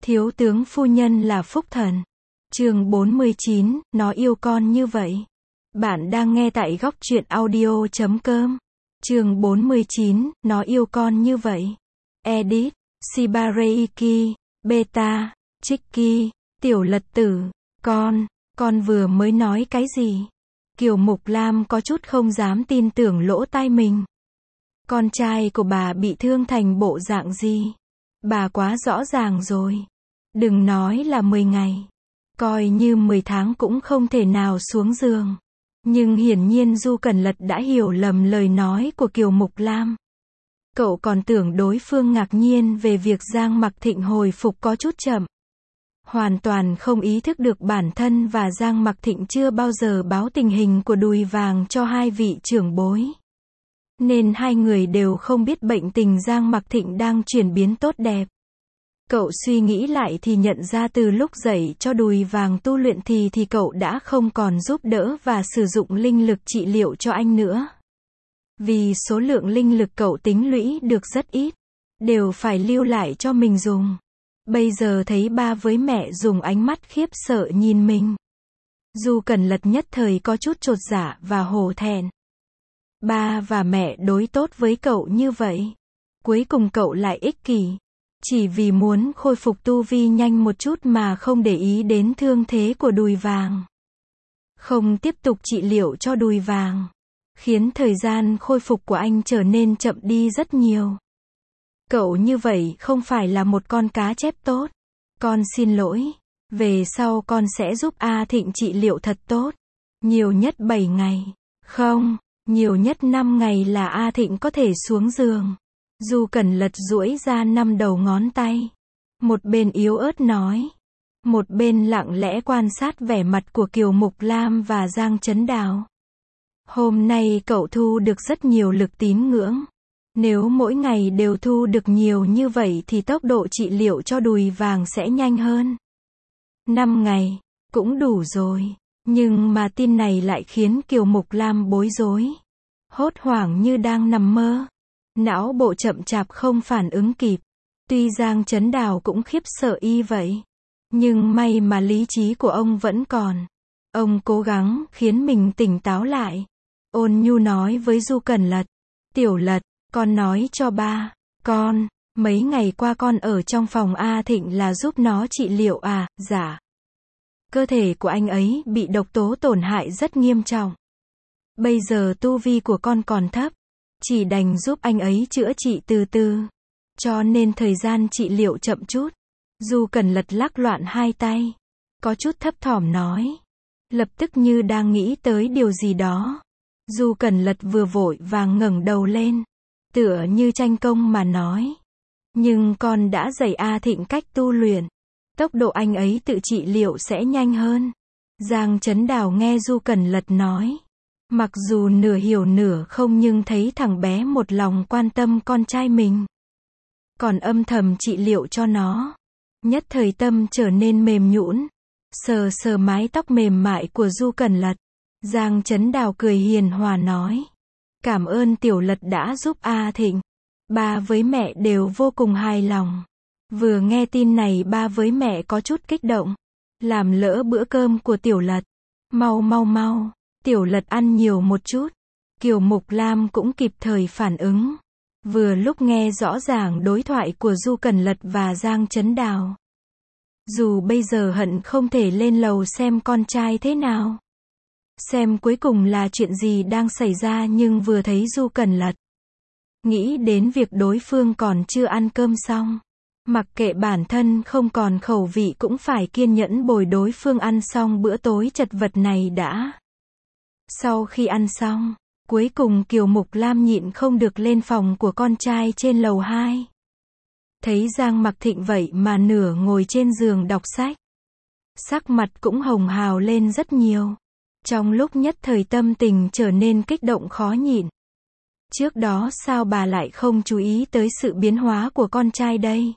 Thiếu tướng phu nhân là phúc thần. Chương 49, nó yêu con như vậy. Bạn đang nghe tại góc truyện audio.com. Chương 49, nó yêu con như vậy. Edit, Shibareiki, Beta, Chiki, Tiểu Lật Tử, con vừa mới nói cái gì? Kiều Mục Lam có chút không dám tin tưởng lỗ tai mình. Con trai của bà bị thương thành bộ dạng gì? Bà quá rõ ràng rồi. Đừng nói là 10 ngày. Coi như 10 tháng cũng không thể nào xuống giường. Nhưng hiển nhiên Du Cẩn Lật đã hiểu lầm lời nói của Kiều Mục Lam. Cậu còn tưởng đối phương ngạc nhiên về việc Giang Mặc Thịnh hồi phục có chút chậm. Hoàn toàn không ý thức được bản thân và Giang Mặc Thịnh chưa bao giờ báo tình hình của Đùi Vàng cho hai vị trưởng bối. Nên hai người đều không biết bệnh tình Giang Mặc Thịnh đang chuyển biến tốt đẹp. Cậu suy nghĩ lại thì nhận ra từ lúc dạy cho Đùi Vàng tu luyện thì cậu đã không còn giúp đỡ và sử dụng linh lực trị liệu cho anh nữa. Vì số lượng linh lực cậu tính lũy được rất ít, đều phải lưu lại cho mình dùng. Bây giờ thấy ba với mẹ dùng ánh mắt khiếp sợ nhìn mình. Du Cẩn Lật nhất thời có chút chột dạ và hổ thẹn. Ba và mẹ đối tốt với cậu như vậy. Cuối cùng cậu lại ích kỷ. Chỉ vì muốn khôi phục tu vi nhanh một chút mà không để ý đến thương thế của Đùi Vàng. Không tiếp tục trị liệu cho Đùi Vàng. Khiến thời gian khôi phục của anh trở nên chậm đi rất nhiều. Cậu như vậy không phải là một con cá chép tốt. Con xin lỗi. Về sau con sẽ giúp A Thịnh trị liệu thật tốt. Nhiều nhất 7 ngày. Không, nhiều nhất 5 ngày là A Thịnh có thể xuống giường. Du Cẩn Lật duỗi ra 5 đầu ngón tay. Một bên yếu ớt nói. Một bên lặng lẽ quan sát vẻ mặt của Kiều Mục Lam và Giang Chấn Đào. Hôm nay cậu thu được rất nhiều lực tín ngưỡng. Nếu mỗi ngày đều thu được nhiều như vậy thì tốc độ trị liệu cho Đùi Vàng sẽ nhanh hơn. 5 ngày, cũng đủ rồi. Nhưng mà tin này lại khiến Kiều Mục Lam bối rối. Hốt hoảng như đang nằm mơ. Não bộ chậm chạp không phản ứng kịp. Tuy Giang Chấn Đào cũng khiếp sợ y vậy. Nhưng may mà lý trí của ông vẫn còn. Ông cố gắng khiến mình tỉnh táo lại. Ôn nhu nói với Du Cẩn Lật. Tiểu Lật, con nói cho ba. Mấy ngày qua con ở trong phòng A Thịnh là giúp nó trị liệu à? Dạ. Cơ thể của anh ấy bị độc tố tổn hại rất nghiêm trọng. Bây giờ tu vi của con còn thấp. Chỉ đành giúp anh ấy chữa trị từ từ. Cho nên thời gian trị liệu chậm chút. Du Cẩn Lật lắc loạn hai tay. Có chút thấp thỏm nói. Lập tức như đang nghĩ tới điều gì đó. Du Cẩn Lật vừa vội vàng ngẩng đầu lên. Tựa như tranh công mà nói. Nhưng con đã dạy A Thịnh cách tu luyện. Tốc độ anh ấy tự trị liệu sẽ nhanh hơn. Giang Chấn Đào nghe Du Cẩn Lật nói. Mặc dù nửa hiểu nửa không nhưng thấy thằng bé một lòng quan tâm con trai mình. Còn âm thầm trị liệu cho nó. Nhất thời tâm trở nên mềm nhũn. Sờ sờ mái tóc mềm mại của Du Cẩn Lật. Giang Chấn Đào cười hiền hòa nói. Cảm ơn Tiểu Lật đã giúp A Thịnh. Ba với mẹ đều vô cùng hài lòng. Vừa nghe tin này ba với mẹ có chút kích động. Làm lỡ bữa cơm của Tiểu Lật. Mau. Tiểu Lật ăn nhiều một chút. Kiều Mục Lam cũng kịp thời phản ứng. Vừa lúc nghe rõ ràng đối thoại của Du Cẩn Lật và Giang Chấn Đào. Dù bây giờ hận không thể lên lầu xem con trai thế nào. Xem cuối cùng là chuyện gì đang xảy ra nhưng vừa thấy Du Cẩn Lật. Nghĩ đến việc đối phương còn chưa ăn cơm xong. Mặc kệ bản thân không còn khẩu vị cũng phải kiên nhẫn bồi đối phương ăn xong bữa tối chật vật này đã. Sau khi ăn xong, cuối cùng Kiều Mục Lam nhịn không được lên phòng của con trai trên lầu 2. Thấy Giang Mặc Thịnh vậy mà nửa ngồi trên giường đọc sách. Sắc mặt cũng hồng hào lên rất nhiều. Trong lúc nhất thời tâm tình trở nên kích động khó nhịn. Trước đó sao bà lại không chú ý tới sự biến hóa của con trai đây?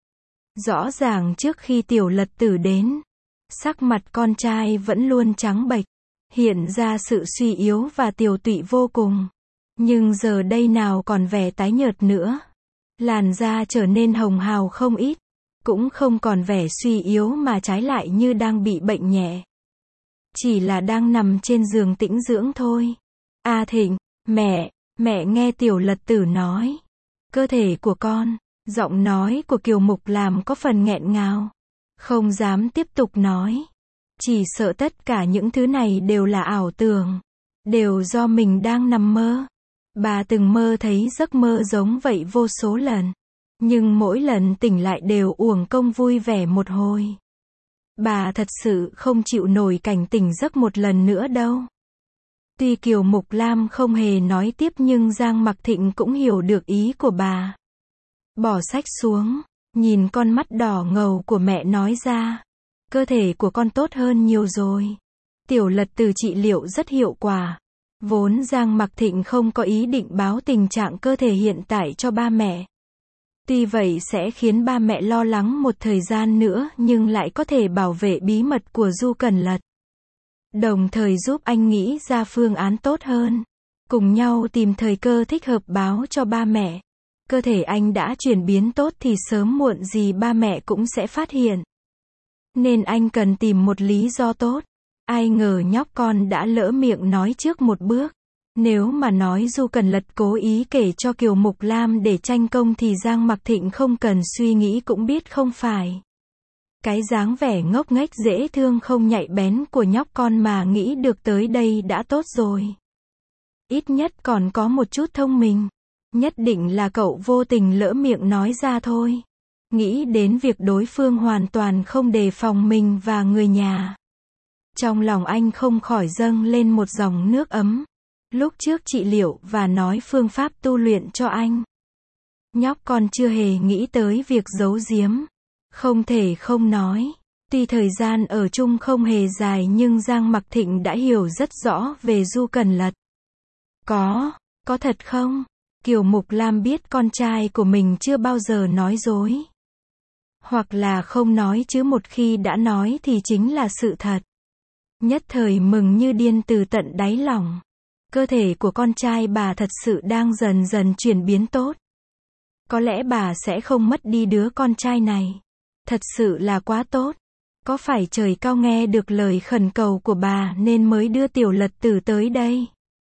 Rõ ràng trước khi Tiểu Lật Tử đến, sắc mặt con trai vẫn luôn trắng bệch, hiện ra sự suy yếu và tiều tụy vô cùng. Nhưng giờ đây nào còn vẻ tái nhợt nữa. Làn da trở nên hồng hào không ít. cũng không còn vẻ suy yếu mà trái lại như đang bị bệnh nhẹ. Chỉ là đang nằm trên giường tĩnh dưỡng thôi. A Thịnh, mẹ nghe Tiểu Lật Tử nói. Cơ thể của con, giọng nói của Kiều Mục làm có phần nghẹn ngào. Không dám tiếp tục nói. Chỉ sợ tất cả những thứ này đều là ảo tưởng. Đều do mình đang nằm mơ. Bà từng mơ thấy giấc mơ giống vậy vô số lần. Nhưng mỗi lần tỉnh lại đều uổng công vui vẻ một hồi. Bà thật sự không chịu nổi cảnh tỉnh giấc một lần nữa đâu. Tuy Kiều Mục Lam không hề nói tiếp nhưng Giang Mặc Thịnh cũng hiểu được ý của bà. Bỏ sách xuống, nhìn con mắt đỏ ngầu của mẹ nói ra. Cơ thể của con tốt hơn nhiều rồi. Tiểu Lật Tử trị liệu rất hiệu quả. Vốn Giang Mặc Thịnh không có ý định báo tình trạng cơ thể hiện tại cho ba mẹ. Tuy vậy sẽ khiến ba mẹ lo lắng một thời gian nữa nhưng lại có thể bảo vệ bí mật của Du Cẩn Lật. Đồng thời giúp anh nghĩ ra phương án tốt hơn. Cùng nhau tìm thời cơ thích hợp báo cho ba mẹ. Cơ thể anh đã chuyển biến tốt thì sớm muộn gì ba mẹ cũng sẽ phát hiện. Nên anh cần tìm một lý do tốt. Ai ngờ nhóc con đã lỡ miệng nói trước một bước. Nếu mà nói Du Cẩn Lật cố ý kể cho Kiều Mục Lam để tranh công thì Giang Mặc Thịnh không cần suy nghĩ cũng biết không phải. Cái dáng vẻ ngốc nghếch dễ thương không nhạy bén của nhóc con mà nghĩ được tới đây đã tốt rồi. Ít nhất còn có một chút thông minh. Nhất định là cậu vô tình lỡ miệng nói ra thôi. Nghĩ đến việc đối phương hoàn toàn không đề phòng mình và người nhà. Trong lòng anh không khỏi dâng lên một dòng nước ấm. Lúc trước trị liệu và nói phương pháp tu luyện cho anh. Nhóc con chưa hề nghĩ tới việc giấu giếm. Không thể không nói. Tuy thời gian ở chung không hề dài nhưng Giang Mặc Thịnh đã hiểu rất rõ về Du Cẩn Lật. Có thật không? Kiều Mục Lam biết con trai của mình chưa bao giờ nói dối. Hoặc là không nói chứ một khi đã nói thì chính là sự thật. Nhất thời mừng như điên từ tận đáy lòng. Cơ thể của con trai bà thật sự đang dần dần chuyển biến tốt. Có lẽ bà sẽ không mất đi đứa con trai này. Thật sự là quá tốt. Có phải trời cao nghe được lời khẩn cầu của bà nên mới đưa Tiểu Lật Tử tới đây?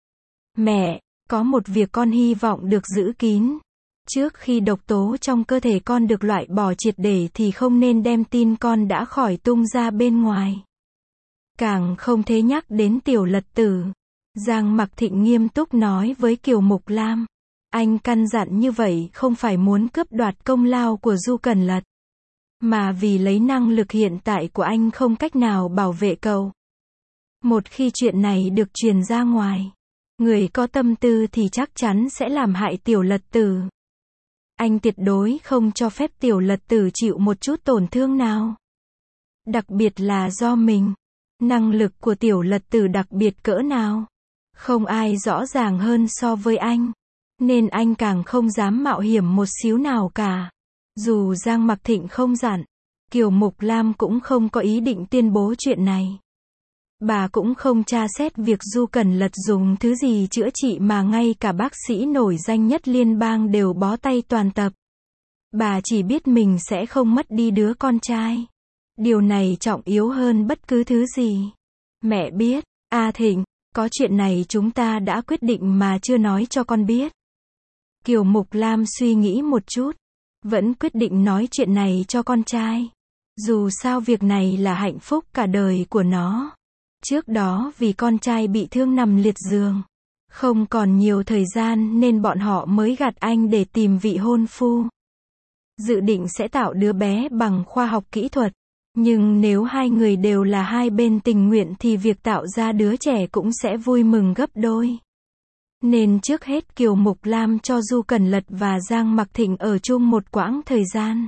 Mẹ, có một việc con hy vọng được giữ kín. Trước khi độc tố trong cơ thể con được loại bỏ triệt để thì không nên đem tin con đã khỏi tung ra bên ngoài. Càng không thể nhắc đến Tiểu Lật Tử. Giang Mặc Thịnh nghiêm túc nói với Kiều Mục Lam. Anh căn dặn như vậy không phải muốn cướp đoạt công lao của Du Cẩn Lật. Mà vì lấy năng lực hiện tại của anh không cách nào bảo vệ cậu. Một khi chuyện này được truyền ra ngoài. Người có tâm tư thì chắc chắn sẽ làm hại Tiểu Lật Tử. Anh tuyệt đối không cho phép Tiểu Lật Tử chịu một chút tổn thương nào. Đặc biệt là do mình. Năng lực của Tiểu Lật Tử đặc biệt cỡ nào. Không ai rõ ràng hơn so với anh. Nên anh càng không dám mạo hiểm một xíu nào cả. Dù Giang Mặc Thịnh không dặn, Kiều Mục Lam cũng không có ý định tuyên bố chuyện này. Bà cũng không tra xét việc Du Cẩn Lật dùng thứ gì chữa trị mà ngay cả bác sĩ nổi danh nhất liên bang đều bó tay toàn tập. Bà chỉ biết mình sẽ không mất đi đứa con trai. Điều này trọng yếu hơn bất cứ thứ gì. Mẹ biết, A Thịnh, có chuyện này chúng ta đã quyết định mà chưa nói cho con biết. Kiều Mục Lam suy nghĩ một chút. Vẫn quyết định nói chuyện này cho con trai. Dù sao việc này là hạnh phúc cả đời của nó. Trước đó vì con trai bị thương nằm liệt giường. Không còn nhiều thời gian nên bọn họ mới gạt anh để tìm vị hôn phu. Dự định sẽ tạo đứa bé bằng khoa học kỹ thuật. Nhưng nếu hai người đều là hai bên tình nguyện thì việc tạo ra đứa trẻ cũng sẽ vui mừng gấp đôi. Nên trước hết Kiều Mục Lam cho Du Cẩn Lật và Giang Mặc Thịnh ở chung một quãng thời gian.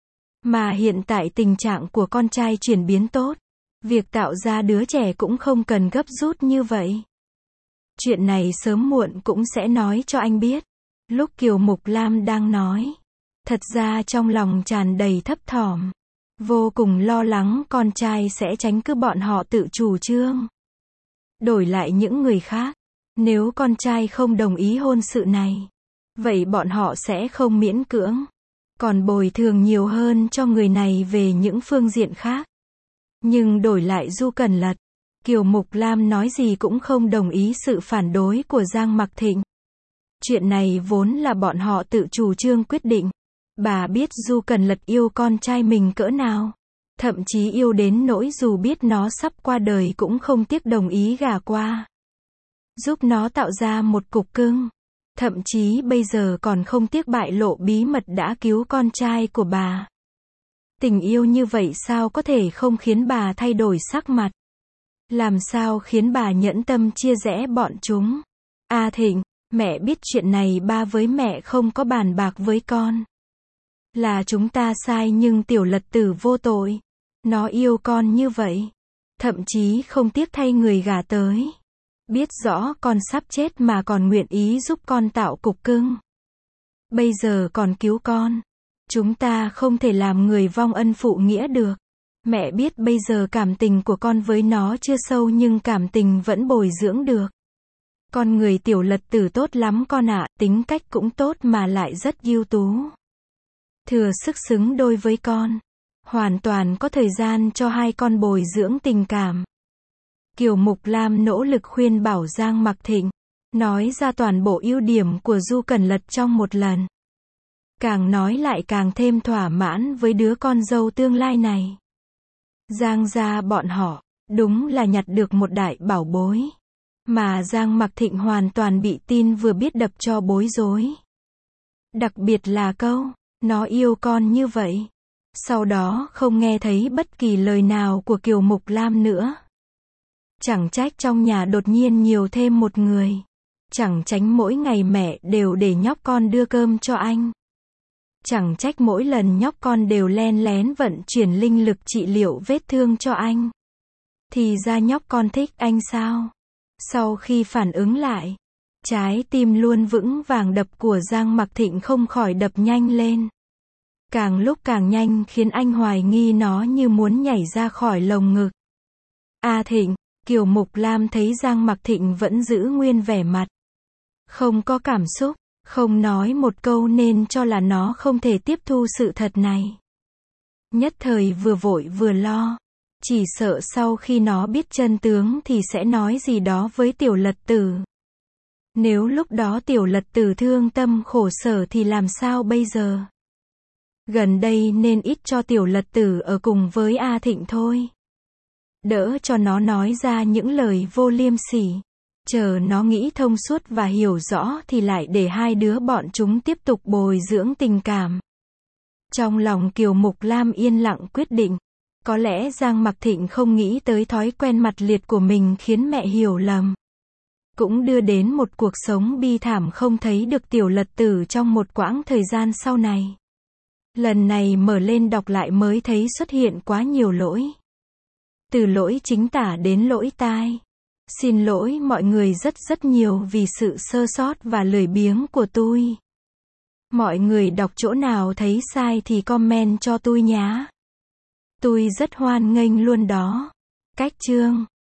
Mà hiện tại tình trạng của con trai chuyển biến tốt. Việc tạo ra đứa trẻ cũng không cần gấp rút như vậy. Chuyện này sớm muộn cũng sẽ nói cho anh biết. Lúc Kiều Mục Lam đang nói. Thật ra trong lòng tràn đầy thấp thỏm. Vô cùng lo lắng con trai sẽ tránh cứ bọn họ tự chủ trương. Đổi lại những người khác. Nếu con trai không đồng ý hôn sự này. Vậy bọn họ sẽ không miễn cưỡng. còn bồi thường nhiều hơn cho người này về những phương diện khác. Nhưng đổi lại Du Cẩn Lật, Kiều Mục Lam nói gì cũng không đồng ý sự phản đối của Giang Mặc Thịnh. Chuyện này vốn là bọn họ tự chủ trương quyết định. Bà biết Du Cẩn Lật yêu con trai mình cỡ nào. Thậm chí yêu đến nỗi dù biết nó sắp qua đời cũng không tiếc đồng ý gả qua. Giúp nó tạo ra một cục cưng. Thậm chí bây giờ còn không tiếc bại lộ bí mật đã cứu con trai của bà. Tình yêu như vậy sao có thể không khiến bà thay đổi sắc mặt? Làm sao khiến bà nhẫn tâm chia rẽ bọn chúng? A Thịnh, mẹ biết chuyện này ba với mẹ không có bàn bạc với con. Là chúng ta sai nhưng Tiểu Lật Tử vô tội. Nó yêu con như vậy. Thậm chí không tiếc thay người gả tới. Biết rõ con sắp chết mà còn nguyện ý giúp con tạo cục cưng. Bây giờ còn cứu con. Chúng ta không thể làm người vong ân phụ nghĩa được. Mẹ biết bây giờ cảm tình của con với nó chưa sâu nhưng cảm tình vẫn bồi dưỡng được. Con người Tiểu Lật Tử tốt lắm con ạ, tính cách cũng tốt mà lại rất ưu tú. Thừa sức xứng đôi với con. Hoàn toàn có thời gian cho hai con bồi dưỡng tình cảm. Kiều Mục Lam nỗ lực khuyên bảo Giang Mặc Thịnh, nói ra toàn bộ ưu điểm của Du Cẩn Lật trong một lần. Càng nói lại càng thêm thỏa mãn với đứa con dâu tương lai này. Giang gia bọn họ, đúng là nhặt được một đại bảo bối. Mà Giang Mặc Thịnh hoàn toàn bị tin vừa biết đập cho bối rối. Đặc biệt là câu, nó yêu con như vậy. Sau đó không nghe thấy bất kỳ lời nào của Kiều Mục Lam nữa. Chẳng trách trong nhà đột nhiên nhiều thêm một người. Chẳng tránh mỗi ngày mẹ đều để nhóc con đưa cơm cho anh. Chẳng trách mỗi lần nhóc con đều len lén vận chuyển linh lực trị liệu vết thương cho anh. Thì ra nhóc con thích anh sao? Sau khi phản ứng lại, trái tim luôn vững vàng đập của Giang Mặc Thịnh không khỏi đập nhanh lên. Càng lúc càng nhanh khiến anh hoài nghi nó như muốn nhảy ra khỏi lồng ngực. A Thịnh, Kiều Mục Lam thấy Giang Mặc Thịnh vẫn giữ nguyên vẻ mặt. Không có cảm xúc, không nói một câu nên cho là nó không thể tiếp thu sự thật này. Nhất thời vừa vội vừa lo. Chỉ sợ sau khi nó biết chân tướng thì sẽ nói gì đó với Tiểu Lật Tử. Nếu lúc đó Tiểu Lật Tử thương tâm khổ sở thì làm sao bây giờ? Gần đây nên ít cho Tiểu Lật Tử ở cùng với A Thịnh thôi. Đỡ cho nó nói ra những lời vô liêm sỉ. Chờ nó nghĩ thông suốt và hiểu rõ thì lại để hai đứa bọn chúng tiếp tục bồi dưỡng tình cảm. Trong lòng Kiều Mục Lam yên lặng quyết định. Có lẽ Giang Mặc Thịnh không nghĩ tới thói quen mặt liệt của mình khiến mẹ hiểu lầm. Cũng đưa đến một cuộc sống bi thảm không thấy được Tiểu Lật Tử trong một quãng thời gian sau này. Lần này mở lên đọc lại mới thấy xuất hiện quá nhiều lỗi. Từ lỗi chính tả đến lỗi tai. Xin lỗi mọi người rất nhiều vì sự sơ sót và lười biếng của tôi. Mọi người đọc chỗ nào thấy sai thì comment cho tôi nhá. Tôi rất hoan nghênh luôn đó. Cách chương